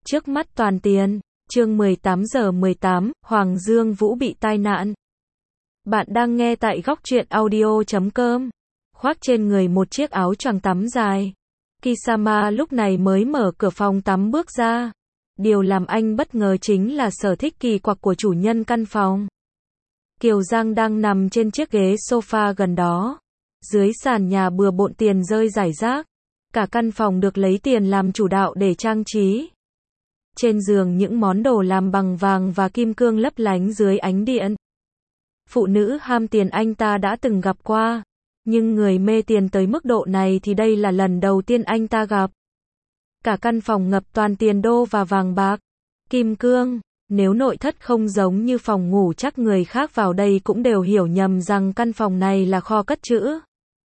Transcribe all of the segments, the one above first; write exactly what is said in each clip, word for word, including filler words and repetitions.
Trước mắt toàn tiền, chương mười tám giờ mười tám, Hoàng Dương Vũ bị tai nạn. Bạn đang nghe tại góc truyện audio chấm com. Khoác trên người một chiếc áo choàng tắm dài. Kisama lúc này mới mở cửa phòng tắm bước ra. Điều làm anh bất ngờ chính là sở thích kỳ quặc của chủ nhân căn phòng. Kiều Giang đang nằm trên chiếc ghế sofa gần đó. Dưới sàn nhà bừa bộn tiền rơi rải rác. Cả căn phòng được lấy tiền làm chủ đạo để trang trí. Trên giường những món đồ làm bằng vàng và kim cương lấp lánh dưới ánh điện. Phụ nữ ham tiền anh ta đã từng gặp qua. Nhưng người mê tiền tới mức độ này thì đây là lần đầu tiên anh ta gặp. Cả căn phòng ngập toàn tiền đô và vàng bạc, kim cương. Nếu nội thất không giống như phòng ngủ chắc người khác vào đây cũng đều hiểu nhầm rằng căn phòng này là kho cất trữ.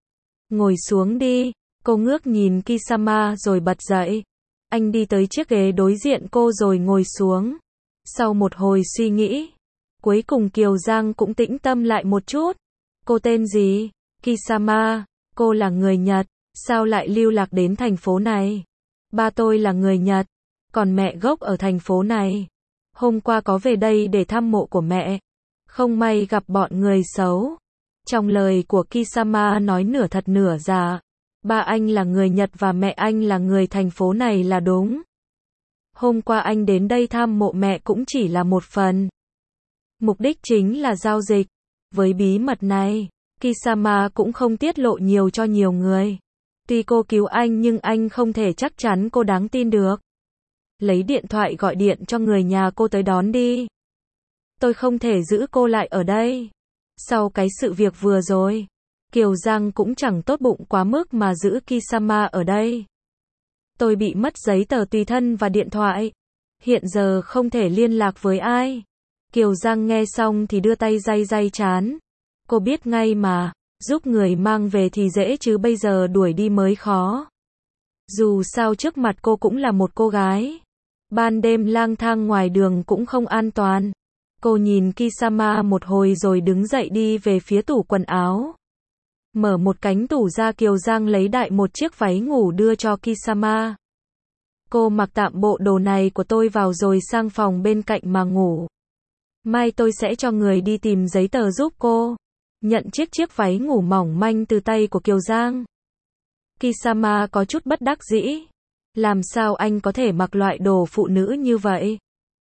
Ngồi xuống đi, cô ngước nhìn Kisama rồi bật dậy. Anh đi tới chiếc ghế đối diện cô rồi ngồi xuống. Sau một hồi suy nghĩ, cuối cùng Kiều Giang cũng tĩnh tâm lại một chút. Cô tên gì? Kisama. Cô là người Nhật, sao lại lưu lạc đến thành phố này? Ba tôi là người Nhật, còn mẹ gốc ở thành phố này. Hôm qua có về đây để thăm mộ của mẹ. Không may gặp bọn người xấu. Trong lời của Kisama nói nửa thật nửa giả. Ba anh là người Nhật và mẹ anh là người thành phố này là đúng. Hôm qua anh đến đây thăm mộ mẹ cũng chỉ là một phần. Mục đích chính là giao dịch. Với bí mật này, Kisama cũng không tiết lộ nhiều cho nhiều người. Tuy cô cứu anh nhưng anh không thể chắc chắn cô đáng tin được. Lấy điện thoại gọi điện cho người nhà cô tới đón đi. Tôi không thể giữ cô lại ở đây. Sau cái sự việc vừa rồi, Kiều Giang cũng chẳng tốt bụng quá mức mà giữ Kisama ở đây. Tôi bị mất giấy tờ tùy thân và điện thoại. Hiện giờ không thể liên lạc với ai. Kiều Giang nghe xong thì đưa tay day day trán. Cô biết ngay mà, giúp người mang về thì dễ chứ bây giờ đuổi đi mới khó. Dù sao trước mặt cô cũng là một cô gái. Ban đêm lang thang ngoài đường cũng không an toàn. Cô nhìn Kisama một hồi rồi đứng dậy đi về phía tủ quần áo. Mở một cánh tủ ra, Kiều Giang lấy đại một chiếc váy ngủ đưa cho Kisama. Cô mặc tạm bộ đồ này của tôi vào rồi sang phòng bên cạnh mà ngủ. Mai tôi sẽ cho người đi tìm giấy tờ giúp cô. Nhận chiếc chiếc váy ngủ mỏng manh từ tay của Kiều Giang. Kisama có chút bất đắc dĩ. Làm sao anh có thể mặc loại đồ phụ nữ như vậy?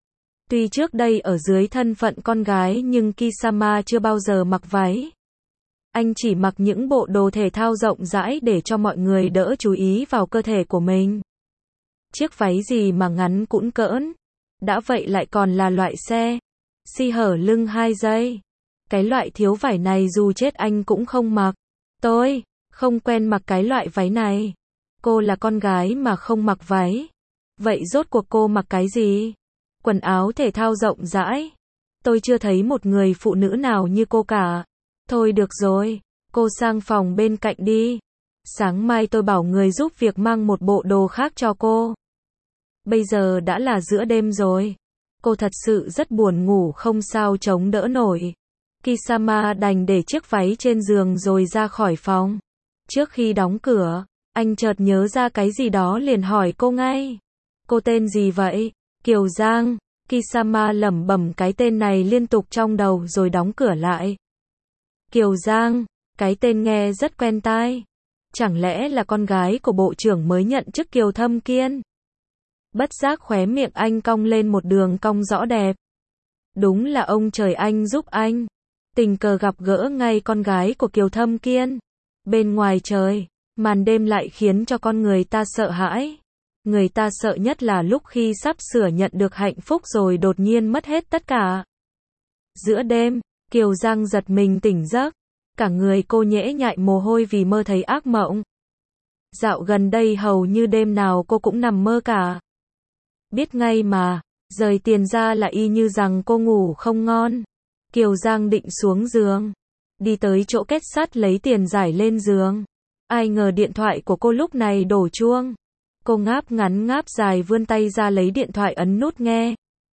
Tuy trước đây ở dưới thân phận con gái nhưng Kisama chưa bao giờ mặc váy. Anh chỉ mặc những bộ đồ thể thao rộng rãi để cho mọi người đỡ chú ý vào cơ thể của mình. Chiếc váy gì mà ngắn cũn cỡn. Đã vậy lại còn là loại xe si hở lưng hai giây. Cái loại thiếu vải này dù chết anh cũng không mặc. Tôi không quen mặc cái loại váy này. Cô là con gái mà không mặc váy. Vậy rốt cuộc cô mặc cái gì? Quần áo thể thao rộng rãi. Tôi chưa thấy một người phụ nữ nào như cô cả. Thôi được rồi, cô sang phòng bên cạnh đi. Sáng mai tôi bảo người giúp việc mang một bộ đồ khác cho cô. Bây giờ đã là giữa đêm rồi. Cô thật sự rất buồn ngủ không sao chống đỡ nổi. Kisama đành để chiếc váy trên giường rồi ra khỏi phòng. Trước khi đóng cửa, anh chợt nhớ ra cái gì đó liền hỏi cô ngay. Cô tên gì vậy? Kiều Giang. Kisama lẩm bẩm cái tên này liên tục trong đầu rồi đóng cửa lại. Kiều Giang, cái tên nghe rất quen tai. Chẳng lẽ là con gái của bộ trưởng mới nhận chức Kiều Thâm Kiên? Bất giác khóe miệng anh cong lên một đường cong rõ đẹp. Đúng là ông trời anh giúp anh. Tình cờ gặp gỡ ngay con gái của Kiều Thâm Kiên. Bên ngoài trời, màn đêm lại khiến cho con người ta sợ hãi. Người ta sợ nhất là lúc khi sắp sửa nhận được hạnh phúc rồi đột nhiên mất hết tất cả. Giữa đêm, Kiều Giang giật mình tỉnh giấc. Cả người cô nhễ nhại mồ hôi vì mơ thấy ác mộng. Dạo gần đây hầu như đêm nào cô cũng nằm mơ cả. Biết ngay mà, rời tiền ra là y như rằng cô ngủ không ngon. Kiều Giang định xuống giường. Đi tới chỗ kết sắt lấy tiền giải lên giường. Ai ngờ điện thoại của cô lúc này đổ chuông. Cô ngáp ngắn ngáp dài vươn tay ra lấy điện thoại ấn nút nghe.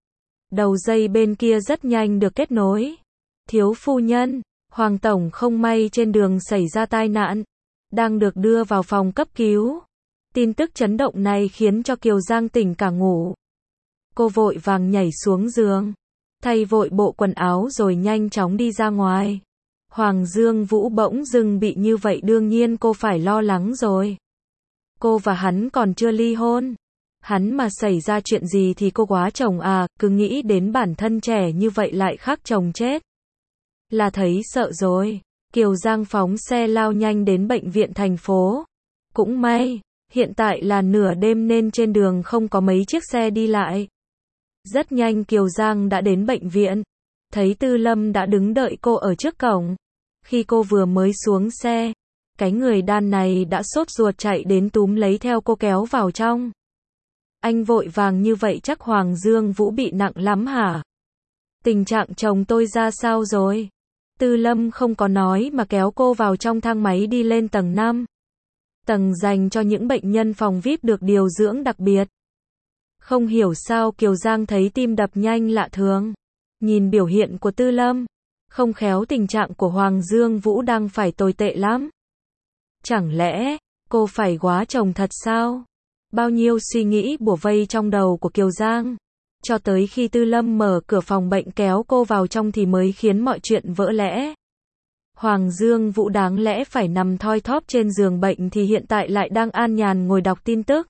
Đầu dây bên kia rất nhanh được kết nối. Thiếu phu nhân, Hoàng Tổng không may trên đường xảy ra tai nạn. Đang được đưa vào phòng cấp cứu. Tin tức chấn động này khiến cho Kiều Giang tỉnh cả ngủ. Cô vội vàng nhảy xuống giường, thay vội bộ quần áo rồi nhanh chóng đi ra ngoài. Hoàng Dương Vũ bỗng dưng bị như vậy đương nhiên cô phải lo lắng rồi. Cô và hắn còn chưa ly hôn. Hắn mà xảy ra chuyện gì thì cô quá chồng à, cứ nghĩ đến bản thân trẻ như vậy lại khác chồng chết. Là thấy sợ rồi. Kiều Giang phóng xe lao nhanh đến bệnh viện thành phố. Cũng may, hiện tại là nửa đêm nên trên đường không có mấy chiếc xe đi lại. Rất nhanh Kiều Giang đã đến bệnh viện. Thấy Tư Lâm đã đứng đợi cô ở trước cổng. Khi cô vừa mới xuống xe, cái người đàn này đã sốt ruột chạy đến túm lấy theo cô kéo vào trong. Anh vội vàng như vậy chắc Hoàng Dương Vũ bị nặng lắm hả? Tình trạng chồng tôi ra sao rồi? Tư Lâm không có nói mà kéo cô vào trong thang máy đi lên tầng năm. Tầng dành cho những bệnh nhân phòng vi ai pi được điều dưỡng đặc biệt. Không hiểu sao Kiều Giang thấy tim đập nhanh lạ thường. Nhìn biểu hiện của Tư Lâm, không khéo tình trạng của Hoàng Dương Vũ đang phải tồi tệ lắm. Chẳng lẽ, cô phải quá chồng thật sao? Bao nhiêu suy nghĩ bủa vây trong đầu của Kiều Giang. Cho tới khi Tư Lâm mở cửa phòng bệnh kéo cô vào trong thì mới khiến mọi chuyện vỡ lẽ. Hoàng Dương Vũ đáng lẽ phải nằm thoi thóp trên giường bệnh thì hiện tại lại đang an nhàn ngồi đọc tin tức.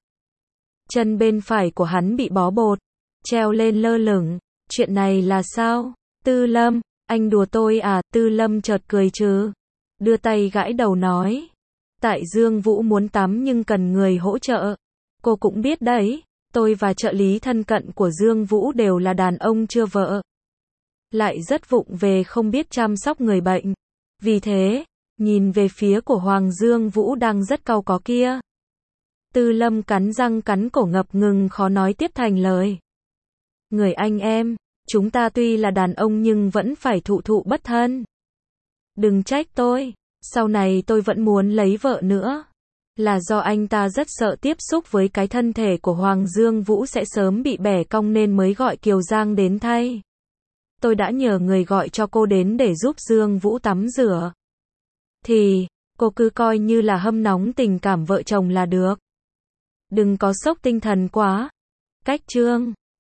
Chân bên phải của hắn bị bó bột, treo lên lơ lửng. Chuyện này là sao? Tư Lâm, anh đùa tôi à? Tư Lâm chợt cười trừ. Đưa tay gãi đầu nói. Tại Dương Vũ muốn tắm nhưng cần người hỗ trợ. Cô cũng biết đấy, tôi và trợ lý thân cận của Dương Vũ đều là đàn ông chưa vợ. Lại rất vụng về không biết chăm sóc người bệnh. Vì thế, nhìn về phía của Hoàng Dương Vũ đang rất cau có kia. Tư Lâm cắn răng cắn cổ ngập ngừng khó nói tiếp thành lời. Người anh em, chúng ta tuy là đàn ông nhưng vẫn phải thụ thụ bất thân. Đừng trách tôi, sau này tôi vẫn muốn lấy vợ nữa. Là do anh ta rất sợ tiếp xúc với cái thân thể của Hoàng Dương Vũ sẽ sớm bị bẻ cong nên mới gọi Kiều Giang đến thay. Tôi đã nhờ người gọi cho cô đến để giúp Dương Vũ tắm rửa. Thì, cô cứ coi như là hâm nóng tình cảm vợ chồng là được. Đừng có sốc tinh thần quá. Cách chương